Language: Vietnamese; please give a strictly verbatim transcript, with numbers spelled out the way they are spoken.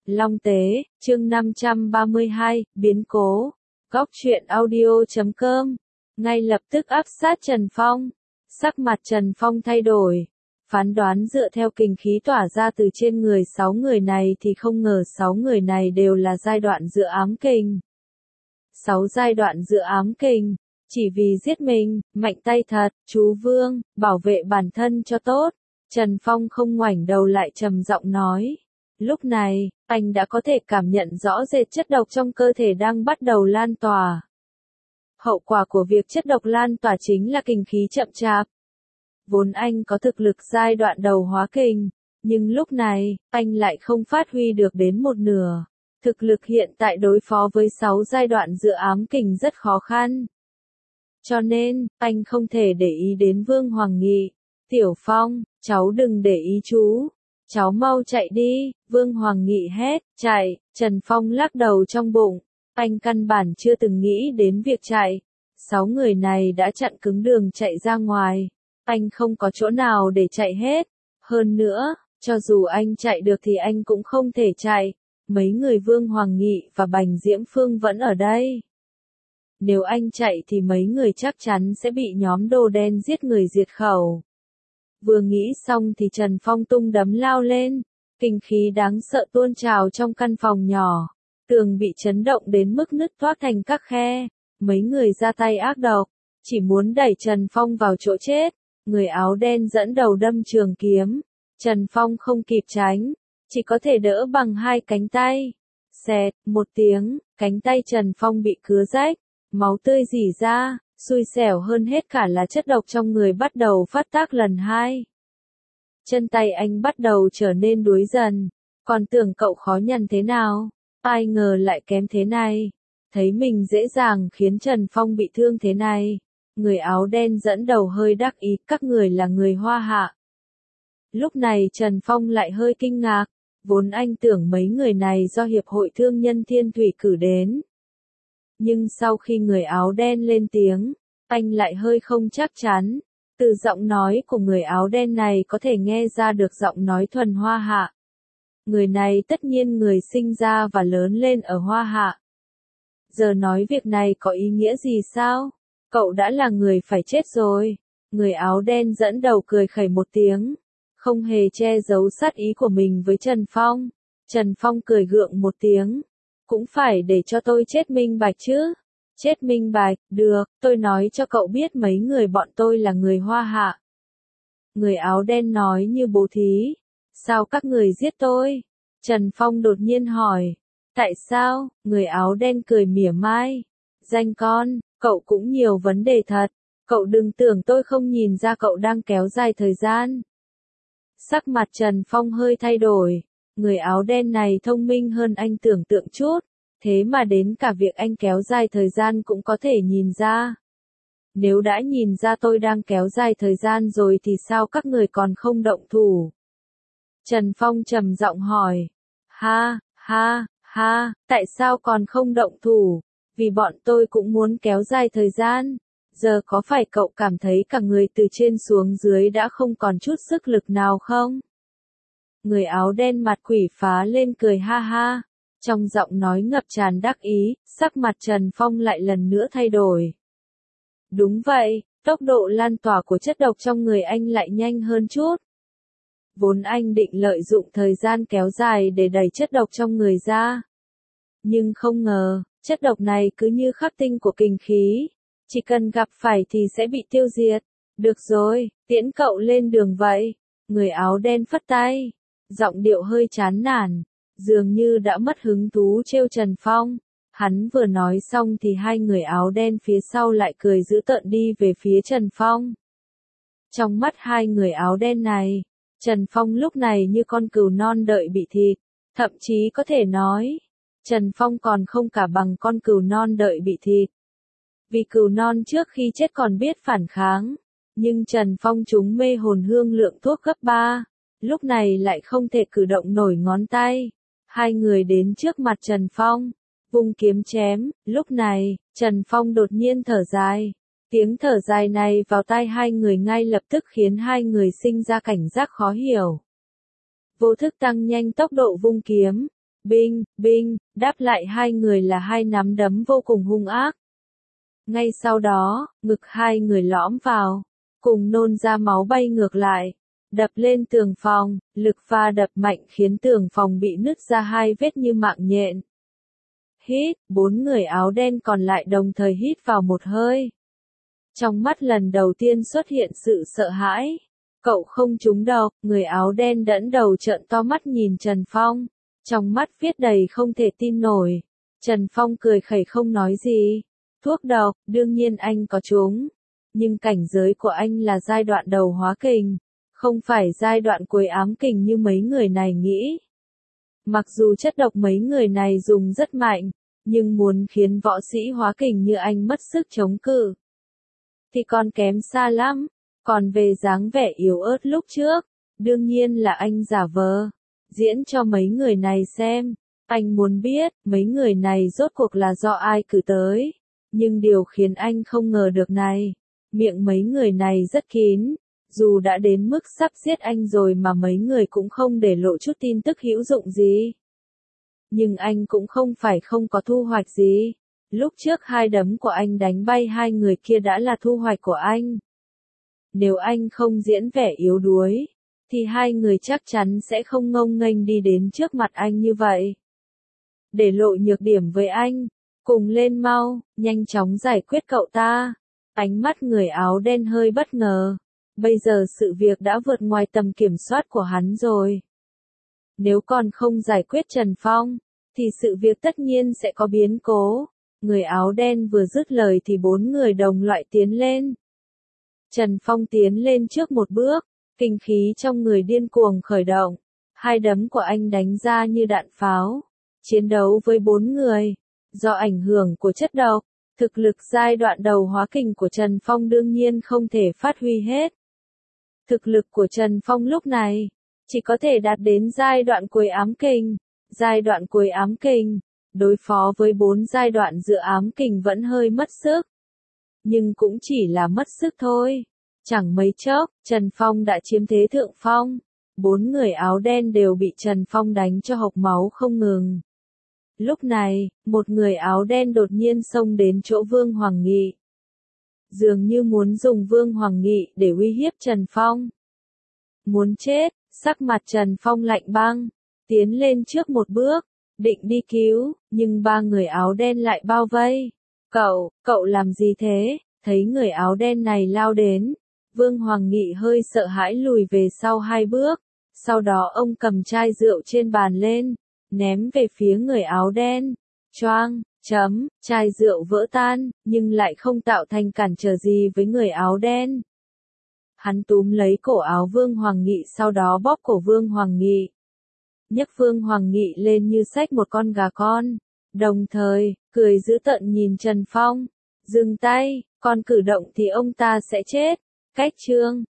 Long Tế, chương năm trăm ba mươi hai, biến cố. Góc truyện audio chấm com. Ngay lập tức áp sát Trần Phong. Sắc mặt Trần Phong thay đổi. Phán đoán dựa theo kình khí tỏa ra từ trên người sáu người này thì không ngờ sáu người này đều là giai đoạn dựa ám kình. Sáu giai đoạn dựa ám kình. Chỉ vì giết mình, mạnh tay thật, chú Vương, bảo vệ bản thân cho tốt. Trần Phong không ngoảnh đầu lại trầm giọng nói. Lúc này, anh đã có thể cảm nhận rõ rệt chất độc trong cơ thể đang bắt đầu lan tỏa. Hậu quả của việc chất độc lan tỏa chính là kình khí chậm chạp. Vốn anh có thực lực giai đoạn đầu hóa kình, nhưng lúc này, anh lại không phát huy được đến một nửa. Thực lực hiện tại đối phó với sáu giai đoạn dựa ám kình rất khó khăn. Cho nên, anh không thể để ý đến Vương Hoàng Nghị. Tiểu Phong, cháu đừng để ý chú. Cháu mau chạy đi, Vương Hoàng Nghị hét, chạy, Trần Phong lắc đầu trong bụng. Anh căn bản chưa từng nghĩ đến việc chạy. Sáu người này đã chặn cứng đường chạy ra ngoài. Anh không có chỗ nào để chạy hết. Hơn nữa, cho dù anh chạy được thì anh cũng không thể chạy. Mấy người Vương Hoàng Nghị và Bành Diễm Phương vẫn ở đây. Nếu anh chạy thì mấy người chắc chắn sẽ bị nhóm đồ đen giết người diệt khẩu. Vừa nghĩ xong thì Trần Phong tung đấm lao lên. Kình khí đáng sợ tuôn trào trong căn phòng nhỏ. Tường bị chấn động đến mức nứt toác thành các khe. Mấy người ra tay ác độc. Chỉ muốn đẩy Trần Phong vào chỗ chết. Người áo đen dẫn đầu đâm trường kiếm. Trần Phong không kịp tránh. Chỉ có thể đỡ bằng hai cánh tay. Xẹt, một tiếng, cánh tay Trần Phong bị cứa rách. Máu tươi rỉ ra. Xui xẻo hơn hết cả là chất độc trong người bắt đầu phát tác lần hai. Chân tay anh bắt đầu trở nên đuối dần. Còn tưởng cậu khó nhằn thế nào? Ai ngờ lại kém thế này. Thấy mình dễ dàng khiến Trần Phong bị thương thế này. Người áo đen dẫn đầu hơi đắc ý, các người là người Hoa Hạ. Lúc này Trần Phong lại hơi kinh ngạc. Vốn anh tưởng mấy người này do Hiệp hội Thương nhân Thiên Thủy cử đến. Nhưng sau khi người áo đen lên tiếng, anh lại hơi không chắc chắn. Từ giọng nói của người áo đen này có thể nghe ra được giọng nói thuần Hoa Hạ. Người này tất nhiên người sinh ra và lớn lên ở Hoa Hạ. Giờ nói việc này có ý nghĩa gì sao? Cậu đã là người phải chết rồi. Người áo đen dẫn đầu cười khẩy một tiếng. Không hề che giấu sát ý của mình với Trần Phong. Trần Phong cười gượng một tiếng. Cũng phải để cho tôi chết minh bạch chứ. Chết minh bạch, được, tôi nói cho cậu biết mấy người bọn tôi là người Hoa Hạ. Người áo đen nói như bố thí. Sao các người giết tôi? Trần Phong đột nhiên hỏi. Tại sao? Người áo đen cười mỉa mai. Danh con, cậu cũng nhiều vấn đề thật. Cậu đừng tưởng tôi không nhìn ra cậu đang kéo dài thời gian. Sắc mặt Trần Phong hơi thay đổi. Người áo đen này thông minh hơn anh tưởng tượng chút. Thế mà đến cả việc anh kéo dài thời gian cũng có thể nhìn ra. Nếu đã nhìn ra tôi đang kéo dài thời gian rồi thì sao các người còn không động thủ? Trần Phong trầm giọng hỏi. Ha, ha, ha, tại sao còn không động thủ? Vì bọn tôi cũng muốn kéo dài thời gian. Giờ có phải cậu cảm thấy cả người từ trên xuống dưới đã không còn chút sức lực nào không? Người áo đen mặt quỷ phá lên cười ha ha. Trong giọng nói ngập tràn đắc ý, sắc mặt Trần Phong lại lần nữa thay đổi. Đúng vậy, tốc độ lan tỏa của chất độc trong người anh lại nhanh hơn chút. Vốn anh định lợi dụng thời gian kéo dài để đẩy chất độc trong người ra. Nhưng không ngờ, chất độc này cứ như khắc tinh của kình khí. Chỉ cần gặp phải thì sẽ bị tiêu diệt. Được rồi, tiễn cậu lên đường vậy. Người áo đen phất tay. Giọng điệu hơi chán nản. Dường như đã mất hứng thú trêu Trần Phong. Hắn vừa nói xong thì hai người áo đen phía sau lại cười dữ tợn đi về phía Trần Phong. Trong mắt hai người áo đen này, Trần Phong lúc này như con cừu non đợi bị thịt. Thậm chí có thể nói, Trần Phong còn không cả bằng con cừu non đợi bị thịt. Vì cừu non trước khi chết còn biết phản kháng. Nhưng Trần Phong trúng mê hồn hương lượng thuốc gấp ba. Lúc này lại không thể cử động nổi ngón tay. Hai người đến trước mặt Trần Phong, vung kiếm chém. Lúc này, Trần Phong đột nhiên thở dài. Tiếng thở dài này vào tai hai người ngay lập tức khiến hai người sinh ra cảnh giác khó hiểu. Vô thức tăng nhanh tốc độ vung kiếm. Binh, binh, đáp lại hai người là hai nắm đấm vô cùng hung ác. Ngay sau đó, ngực hai người lõm vào, cùng nôn ra máu bay ngược lại, đập lên tường phòng, lực va đập mạnh khiến tường phòng bị nứt ra hai vết như mạng nhện. Hít, bốn người áo đen còn lại đồng thời hít vào một hơi. Trong mắt lần đầu tiên xuất hiện sự sợ hãi. Cậu không trúng độc, người áo đen đẫn đầu trợn to mắt nhìn Trần Phong. Trong mắt viết đầy không thể tin nổi. Trần Phong cười khẩy không nói gì. Thuốc độc, đương nhiên anh có trúng. Nhưng cảnh giới của anh là giai đoạn đầu hóa kình. Không phải giai đoạn cuối ám kình như mấy người này nghĩ. Mặc dù chất độc mấy người này dùng rất mạnh. Nhưng muốn khiến võ sĩ hóa kình như anh mất sức chống cự. Thì còn kém xa lắm. Còn về dáng vẻ yếu ớt lúc trước. Đương nhiên là anh giả vờ. Diễn cho mấy người này xem. Anh muốn biết, mấy người này rốt cuộc là do ai cử tới. Nhưng điều khiến anh không ngờ được này. Miệng mấy người này rất kín. Dù đã đến mức sắp giết anh rồi mà mấy người cũng không để lộ chút tin tức hữu dụng gì. Nhưng anh cũng không phải không có thu hoạch gì. Lúc trước hai đấm của anh đánh bay hai người kia đã là thu hoạch của anh. Nếu anh không diễn vẻ yếu đuối, thì hai người chắc chắn sẽ không ngông nghênh đi đến trước mặt anh như vậy. Để lộ nhược điểm với anh, cùng lên mau, nhanh chóng giải quyết cậu ta. Ánh mắt người áo đen hơi bất ngờ. Bây giờ sự việc đã vượt ngoài tầm kiểm soát của hắn rồi. Nếu còn không giải quyết Trần Phong, thì sự việc tất nhiên sẽ có biến cố. Người áo đen vừa dứt lời thì bốn người đồng loại tiến lên. Trần Phong tiến lên trước một bước, kinh khí trong người điên cuồng khởi động. Hai đấm của anh đánh ra như đạn pháo. Chiến đấu với bốn người. Do ảnh hưởng của chất độc, thực lực giai đoạn đầu hóa kình của Trần Phong đương nhiên không thể phát huy hết. Thực lực của Trần Phong lúc này, chỉ có thể đạt đến giai đoạn cuối ám kình. Giai đoạn cuối ám kình, đối phó với bốn giai đoạn giữa ám kình vẫn hơi mất sức. Nhưng cũng chỉ là mất sức thôi. Chẳng mấy chốc, Trần Phong đã chiếm thế thượng phong. Bốn người áo đen đều bị Trần Phong đánh cho hộc máu không ngừng. Lúc này, một người áo đen đột nhiên xông đến chỗ Vương Hoàng Nghị. Dường như muốn dùng Vương Hoàng Nghị để uy hiếp Trần Phong. Muốn chết, sắc mặt Trần Phong lạnh băng, tiến lên trước một bước, định đi cứu, nhưng ba người áo đen lại bao vây. Cậu, cậu làm gì thế? Thấy người áo đen này lao đến, Vương Hoàng Nghị hơi sợ hãi lùi về sau hai bước, sau đó ông cầm chai rượu trên bàn lên, ném về phía người áo đen. Choang, chấm, chai rượu vỡ tan, nhưng lại không tạo thành cản trở gì với người áo đen. Hắn túm lấy cổ áo Vương Hoàng Nghị sau đó bóp cổ Vương Hoàng Nghị. Nhấc Vương Hoàng Nghị lên như xách một con gà con. Đồng thời, cười dữ tợn nhìn Trần Phong. Dừng tay, còn cử động thì ông ta sẽ chết. Cách chương